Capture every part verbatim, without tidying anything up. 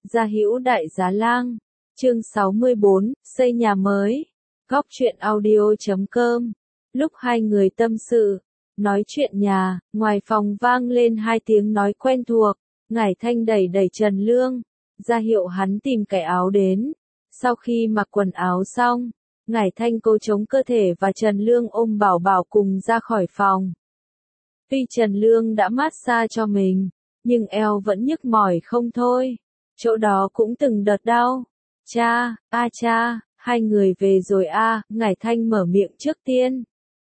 Gia Hữu Đại Giá Lang, chương sáu mươi bốn, xây nhà mới. Góc truyện audio chấm com. Lúc hai người tâm sự, nói chuyện nhà, ngoài phòng vang lên hai tiếng nói quen thuộc. Ngải Thanh đẩy đẩy Trần Lương, ra hiệu hắn tìm cái áo đến. Sau khi mặc quần áo xong, Ngải Thanh cố chống cơ thể và Trần Lương ôm Bảo Bảo cùng ra khỏi phòng. Tuy Trần Lương đã massage cho mình, nhưng eo vẫn nhức mỏi không thôi. Chỗ đó cũng từng đợt đau. Cha, a cha, hai người về rồi a, à, Ngải Thanh mở miệng trước tiên.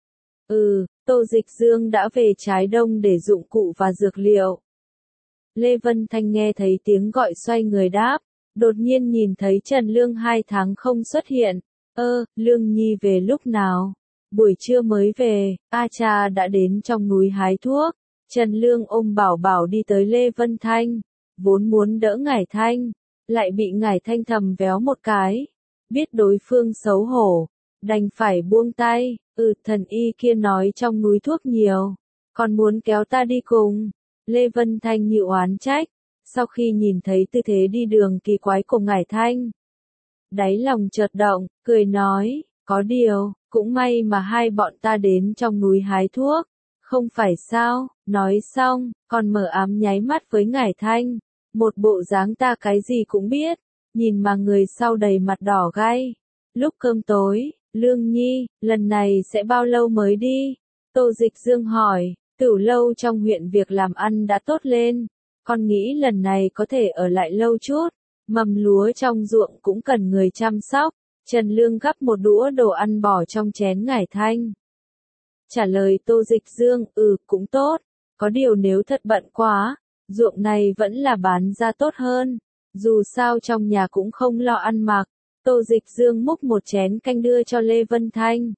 Ừ, Tô Dịch Dương đã về Trái Đông để dụng cụ và dược liệu. Lê Vân Thanh nghe thấy tiếng gọi xoay người đáp, đột nhiên nhìn thấy Trần Lương hai tháng không xuất hiện. Ơ, Lương Nhi về lúc nào? Buổi trưa mới về, a cha đã đến trong núi hái thuốc. Trần Lương ôm Bảo Bảo đi tới Lê Vân Thanh, vốn muốn đỡ Ngải Thanh, lại bị Ngải Thanh thầm véo một cái. Biết đối phương xấu hổ, đành phải buông tay. Ừ, thần y kia nói trong núi thuốc nhiều, còn muốn kéo ta đi cùng. Lê Vân Thanh nhịu oán trách, sau khi nhìn thấy tư thế đi đường kỳ quái của Ngải Thanh, đáy lòng chợt động, cười nói, có điều, cũng may mà hai bọn ta đến trong núi hái thuốc, không phải sao? Nói xong, còn mở ám nháy mắt với Ngải Thanh, một bộ dáng ta cái gì cũng biết, nhìn mà người sau đầy mặt đỏ gay. Lúc cơm tối, Lương Nhi, lần này sẽ bao lâu mới đi? Tô Dịch Dương hỏi. Tửu lâu trong huyện việc làm ăn đã tốt lên, con nghĩ lần này có thể ở lại lâu chút. Mầm lúa trong ruộng cũng cần người chăm sóc. Trần Lương gắp một đũa đồ ăn bỏ trong chén Ngải Thanh. Trả lời Tô Dịch Dương, ừ, cũng tốt. Có điều nếu thật bận quá, ruộng này vẫn là bán ra tốt hơn. Dù sao trong nhà cũng không lo ăn mặc. Tô Dịch Dương múc một chén canh đưa cho Lê Vân Thanh.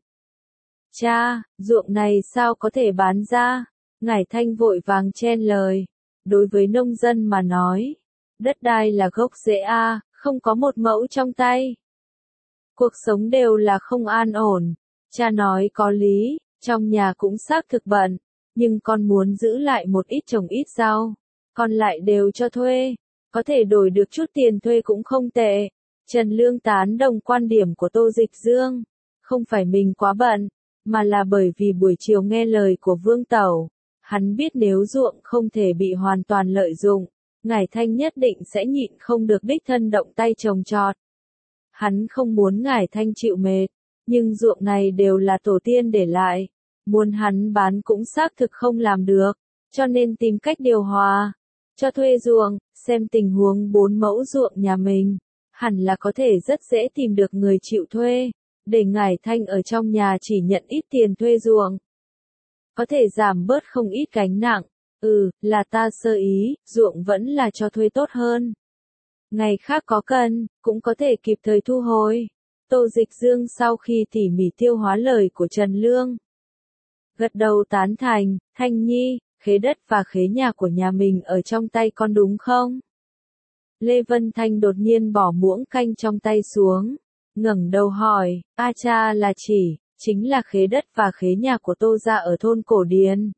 Cha, ruộng này sao có thể bán ra? Ngải Thanh vội vàng chen lời. Đối với nông dân mà nói, đất đai là gốc rễ a, không có một mẫu trong tay, cuộc sống đều là không an ổn. Cha nói có lý, trong nhà cũng xác thực bận, nhưng con muốn giữ lại một ít trồng ít rau, còn lại đều cho thuê, có thể đổi được chút tiền thuê cũng không tệ. Trần Lương tán đồng quan điểm của Tô Dịch Dương, không phải mình quá bận, mà là bởi vì buổi chiều nghe lời của Vương Tẩu, hắn biết nếu ruộng không thể bị hoàn toàn lợi dụng, Ngải Thanh nhất định sẽ nhịn không được đích thân động tay trồng trọt. Hắn không muốn Ngải Thanh chịu mệt, nhưng ruộng này đều là tổ tiên để lại, muốn hắn bán cũng xác thực không làm được, cho nên tìm cách điều hòa, cho thuê ruộng. Xem tình huống bốn mẫu ruộng nhà mình, hẳn là có thể rất dễ tìm được người chịu thuê, để Ngải Thanh ở trong nhà chỉ nhận ít tiền thuê ruộng, có thể giảm bớt không ít gánh nặng. Ừ, là ta sơ ý, ruộng vẫn là cho thuê tốt hơn. Ngày khác có cần, cũng có thể kịp thời thu hồi. Tô Dịch Dương sau khi tỉ mỉ tiêu hóa lời của Trần Lương, gật đầu tán thành. Thanh Nhi, khế đất và khế nhà của nhà mình ở trong tay con đúng không? Lê Vân Thanh đột nhiên bỏ muỗng canh trong tay xuống, ngẩng đầu hỏi, a cha là chỉ, chính là khế đất và khế nhà của Tô gia ở thôn Cổ Điền.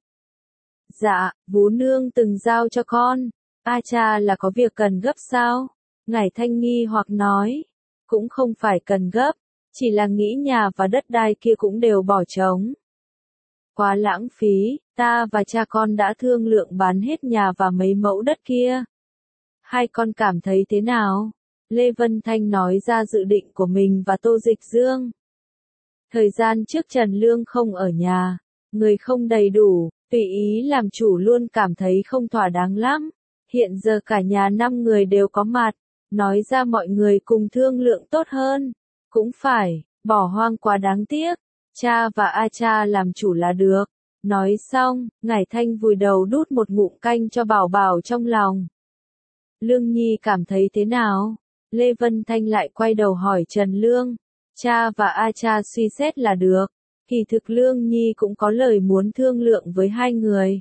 Dạ, Vú Nương từng giao cho con. A cha là có việc cần gấp sao? Ngải Thanh nghi hoặc nói, cũng không phải cần gấp, chỉ là nghĩ nhà và đất đai kia cũng đều bỏ trống. Quá lãng phí, ta và cha con đã thương lượng bán hết nhà và mấy mẫu đất kia. Hai con cảm thấy thế nào? Lê Vân Thanh nói ra dự định của mình và Tô Dịch Dương. Thời gian trước Trần Lương không ở nhà, người không đầy đủ, tùy ý làm chủ luôn cảm thấy không thỏa đáng lắm. Hiện giờ cả nhà năm người đều có mặt, nói ra mọi người cùng thương lượng tốt hơn. Cũng phải, bỏ hoang quá đáng tiếc, cha và a cha làm chủ là được. Nói xong, Ngải Thanh vùi đầu đút một ngụm canh cho Bảo Bảo trong lòng. Lương Nhi cảm thấy thế nào? Lê Vân Thanh lại quay đầu hỏi Trần Lương. Cha và a cha suy xét là được. Kỳ thực Lương Nhi cũng có lời muốn thương lượng với hai người.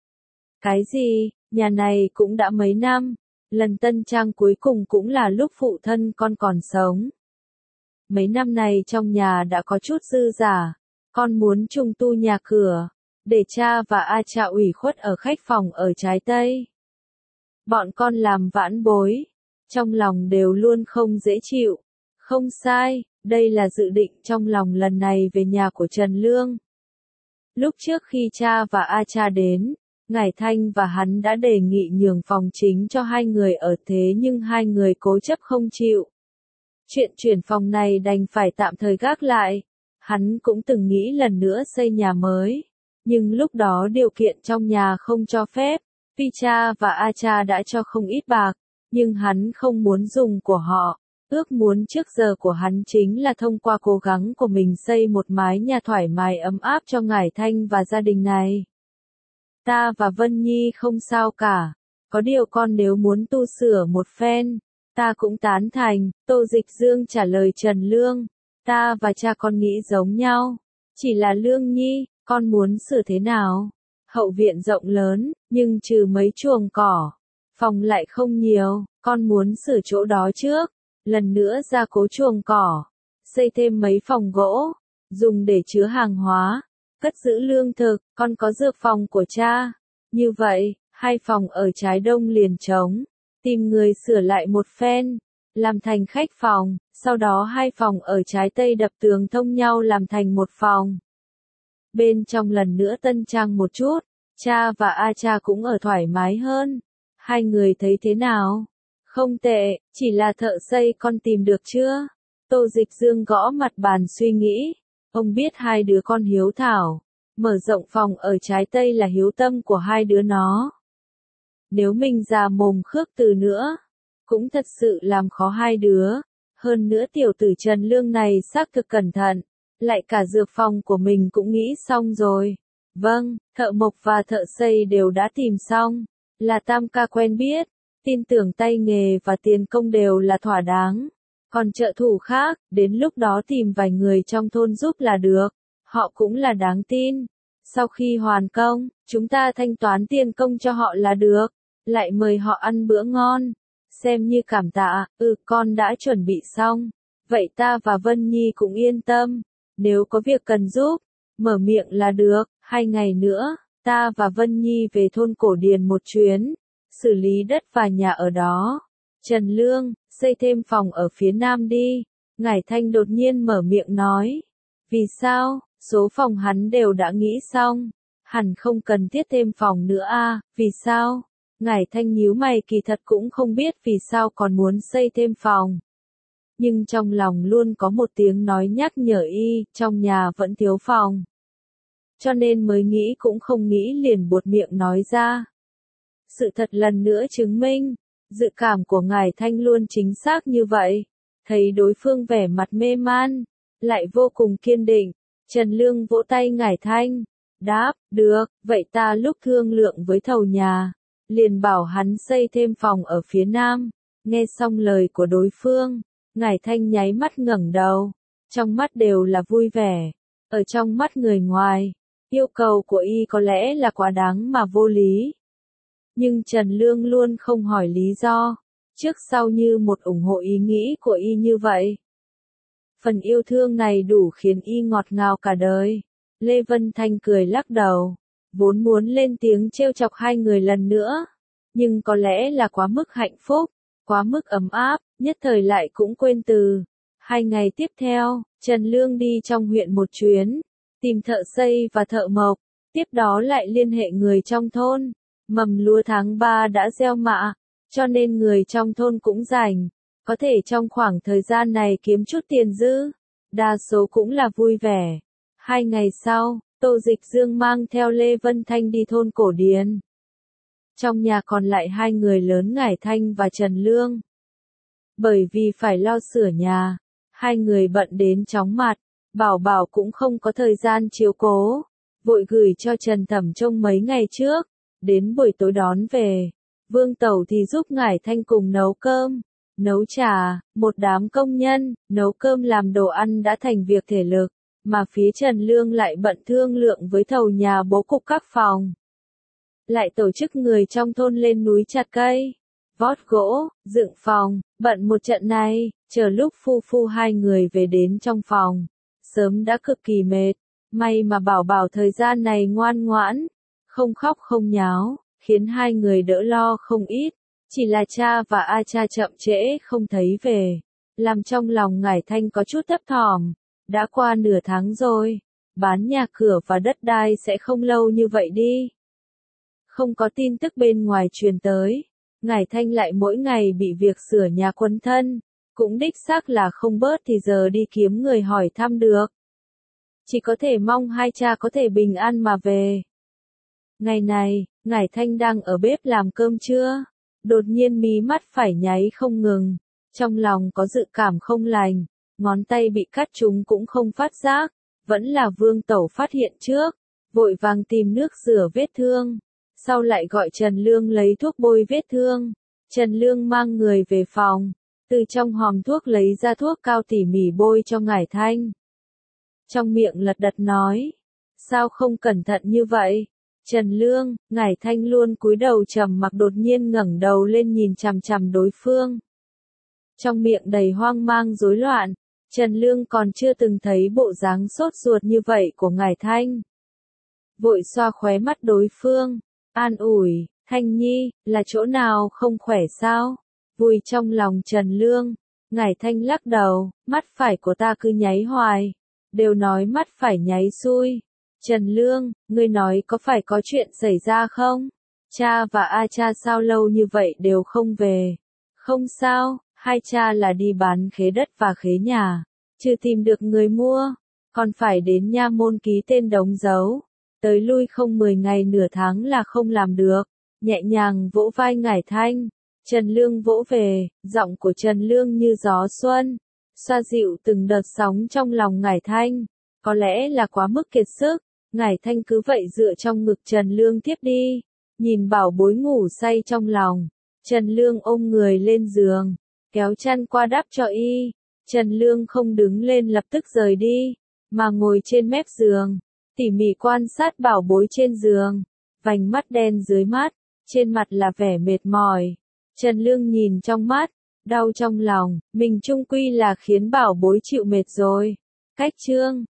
Cái gì? Nhà này cũng đã mấy năm. Lần tân trang cuối cùng cũng là lúc phụ thân con còn sống. Mấy năm này trong nhà đã có chút dư giả. Con muốn trùng tu nhà cửa, để cha và a cha ủy khuất ở khách phòng ở Trái Tây. Bọn con làm vãn bối. trong lòng đều luôn không dễ chịu. Không sai, đây là dự định trong lòng lần này về nhà của Trần Lương. Lúc trước khi cha và A Cha đến, Ngải Thanh và hắn đã đề nghị nhường phòng chính cho hai người ở, thế nhưng hai người cố chấp không chịu. Chuyện chuyển phòng này đành phải tạm thời gác lại. Hắn cũng từng nghĩ lần nữa xây nhà mới, nhưng lúc đó điều kiện trong nhà không cho phép. Tuy cha và A Cha đã cho không ít bạc, nhưng hắn không muốn dùng của họ. Ước muốn trước giờ của hắn chính là thông qua cố gắng của mình xây một mái nhà thoải mái ấm áp cho Ngải Thanh và gia đình này. Ta và Vân Nhi không sao cả, có điều con nếu muốn tu sửa một phen, ta cũng tán thành. Tô Dịch Dương trả lời Trần Lương, ta và cha con nghĩ giống nhau, chỉ là Lương Nhi, con muốn sửa thế nào? Hậu viện rộng lớn, nhưng trừ mấy chuồng cỏ, phòng lại không nhiều, con muốn sửa chỗ đó trước, lần nữa gia cố chuồng cỏ, xây thêm mấy phòng gỗ, dùng để chứa hàng hóa, cất giữ lương thực, con có dược phòng của cha. Như vậy, hai phòng ở trái đông liền trống, tìm người sửa lại một phen, làm thành khách phòng, sau đó hai phòng ở trái tây đập tường thông nhau làm thành một phòng. Bên trong lần nữa tân trang một chút, cha và A Cha cũng ở thoải mái hơn. Hai người thấy thế nào? Không tệ, chỉ là thợ xây con tìm được chưa? Tô Dịch Dương gõ mặt bàn suy nghĩ. Ông biết hai đứa con hiếu thảo, mở rộng phòng ở trái tây là hiếu tâm của hai đứa nó. Nếu mình già mồm khước từ nữa, cũng thật sự làm khó hai đứa. Hơn nữa tiểu tử Trần Lương này xác thực cẩn thận, lại cả dược phòng của mình cũng nghĩ xong rồi. Vâng, thợ mộc và thợ xây đều đã tìm xong, là tam ca quen biết, tin tưởng tay nghề và tiền công đều là thỏa đáng. Còn trợ thủ khác, đến lúc đó tìm vài người trong thôn giúp là được, họ cũng là đáng tin. Sau khi hoàn công, chúng ta thanh toán tiền công cho họ là được, lại mời họ ăn bữa ngon, xem như cảm tạ. Ừ, con đã chuẩn bị xong, vậy ta và Vân Nhi cũng yên tâm, nếu có việc cần giúp, mở miệng là được. Hai ngày nữa, ta và Vân Nhi về thôn Cổ Điền một chuyến, xử lý đất và nhà ở đó. Trần Lương, xây thêm phòng ở phía nam đi. Ngải Thanh đột nhiên mở miệng nói. Vì sao? Số phòng hắn đều đã nghĩ xong, hẳn không cần thiết thêm phòng nữa à, vì sao? Ngải Thanh nhíu mày, kỳ thật cũng không biết vì sao còn muốn xây thêm phòng. Nhưng trong lòng luôn có một tiếng nói nhắc nhở y, trong nhà vẫn thiếu phòng. Cho nên mới nghĩ cũng không nghĩ liền buột miệng nói ra. Sự thật lần nữa chứng minh, dự cảm của Ngải Thanh luôn chính xác như vậy. Thấy đối phương vẻ mặt mê man, lại vô cùng kiên định, Trần Lương vỗ tay Ngải Thanh, đáp, được, vậy ta lúc thương lượng với thầu nhà, liền bảo hắn xây thêm phòng ở phía nam. Nghe xong lời của đối phương, Ngải Thanh nháy mắt ngẩng đầu, trong mắt đều là vui vẻ. Ở trong mắt người ngoài, yêu cầu của y có lẽ là quá đáng mà vô lý. Nhưng Trần Lương luôn không hỏi lý do, trước sau như một ủng hộ ý nghĩ của y như vậy. Phần yêu thương này đủ khiến y ngọt ngào cả đời. Lê Vân Thanh cười lắc đầu, vốn muốn lên tiếng trêu chọc hai người lần nữa, nhưng có lẽ là quá mức hạnh phúc, quá mức ấm áp, nhất thời lại cũng quên từ. Hai ngày tiếp theo, Trần Lương đi trong huyện một chuyến, tìm thợ xây và thợ mộc, tiếp đó lại liên hệ người trong thôn. Mầm lúa tháng ba đã gieo mạ, cho nên người trong thôn cũng rảnh, có thể trong khoảng thời gian này kiếm chút tiền dư, đa số cũng là vui vẻ. Hai ngày sau, Tô Dịch Dương mang theo Lê Vân Thanh đi thôn Cổ Điền. Trong nhà còn lại hai người lớn Ngải Thanh và Trần Lương. Bởi vì phải lo sửa nhà, hai người bận đến chóng mặt, Bảo Bảo cũng không có thời gian chiếu cố, vội gửi cho Trần Thẩm trông mấy ngày trước. Đến buổi tối đón về, Vương Tẩu thì giúp Ngải Thanh cùng nấu cơm, nấu trà. Một đám công nhân nấu cơm làm đồ ăn đã thành việc thể lực, mà phía Trần Lương lại bận thương lượng với thầu nhà bố cục các phòng, lại tổ chức người trong thôn lên núi chặt cây, vót gỗ, dựng phòng. Bận một trận này, chờ lúc phu phu hai người về đến trong phòng, sớm đã cực kỳ mệt. May mà Bảo Bảo thời gian này ngoan ngoãn, không khóc không nháo, khiến hai người đỡ lo không ít. Chỉ là cha và A Cha chậm trễ không thấy về, làm trong lòng Ngải Thanh có chút thấp thỏm. Đã qua nửa tháng rồi, bán nhà cửa và đất đai sẽ không lâu như vậy đi. Không có tin tức bên ngoài truyền tới, Ngải Thanh lại mỗi ngày bị việc sửa nhà quấn thân, cũng đích xác là không bớt thì giờ đi kiếm người hỏi thăm được. Chỉ có thể mong hai cha có thể bình an mà về. Ngày này, Ngải Thanh đang ở bếp làm cơm trưa, đột nhiên mí mắt phải nháy không ngừng, trong lòng có dự cảm không lành, ngón tay bị cắt trúng cũng không phát giác, vẫn là Vương Tẩu phát hiện trước, vội vàng tìm nước rửa vết thương, sau lại gọi Trần Lương lấy thuốc bôi vết thương. Trần Lương mang người về phòng, từ trong hòm thuốc lấy ra thuốc cao tỉ mỉ bôi cho Ngải Thanh. Trong miệng lật đật nói, sao không cẩn thận như vậy? Trần Lương, Ngải Thanh luôn cúi đầu trầm mặc đột nhiên ngẩng đầu lên nhìn chằm chằm đối phương. Trong miệng đầy hoang mang rối loạn, Trần Lương còn chưa từng thấy bộ dáng sốt ruột như vậy của Ngải Thanh. Vội xoa khóe mắt đối phương, an ủi, Thanh Nhi, là chỗ nào không khỏe sao? Vùi trong lòng Trần Lương, Ngải Thanh lắc đầu, mắt phải của ta cứ nháy hoài, đều nói mắt phải nháy xui. Trần Lương, ngươi nói có phải có chuyện xảy ra không? Cha và A Cha sao lâu như vậy đều không về? Không sao, hai cha là đi bán khế đất và khế nhà, chưa tìm được người mua, còn phải đến nha môn ký tên đóng dấu, tới lui không mười ngày nửa tháng là không làm được. Nhẹ nhàng vỗ vai Ngải Thanh, Trần Lương vỗ về, giọng của Trần Lương như gió xuân, xoa dịu từng đợt sóng trong lòng Ngải Thanh. Có lẽ là quá mức kiệt sức, Ngải Thanh cứ vậy dựa trong ngực Trần Lương tiếp đi, nhìn bảo bối ngủ say trong lòng. Trần Lương ôm người lên giường, kéo chăn qua đắp cho y. Trần Lương không đứng lên lập tức rời đi, mà ngồi trên mép giường, tỉ mỉ quan sát bảo bối trên giường, vành mắt đen dưới mắt, trên mặt là vẻ mệt mỏi. Trần Lương nhìn trong mắt, đau trong lòng, mình chung quy là khiến bảo bối chịu mệt rồi. Cách chương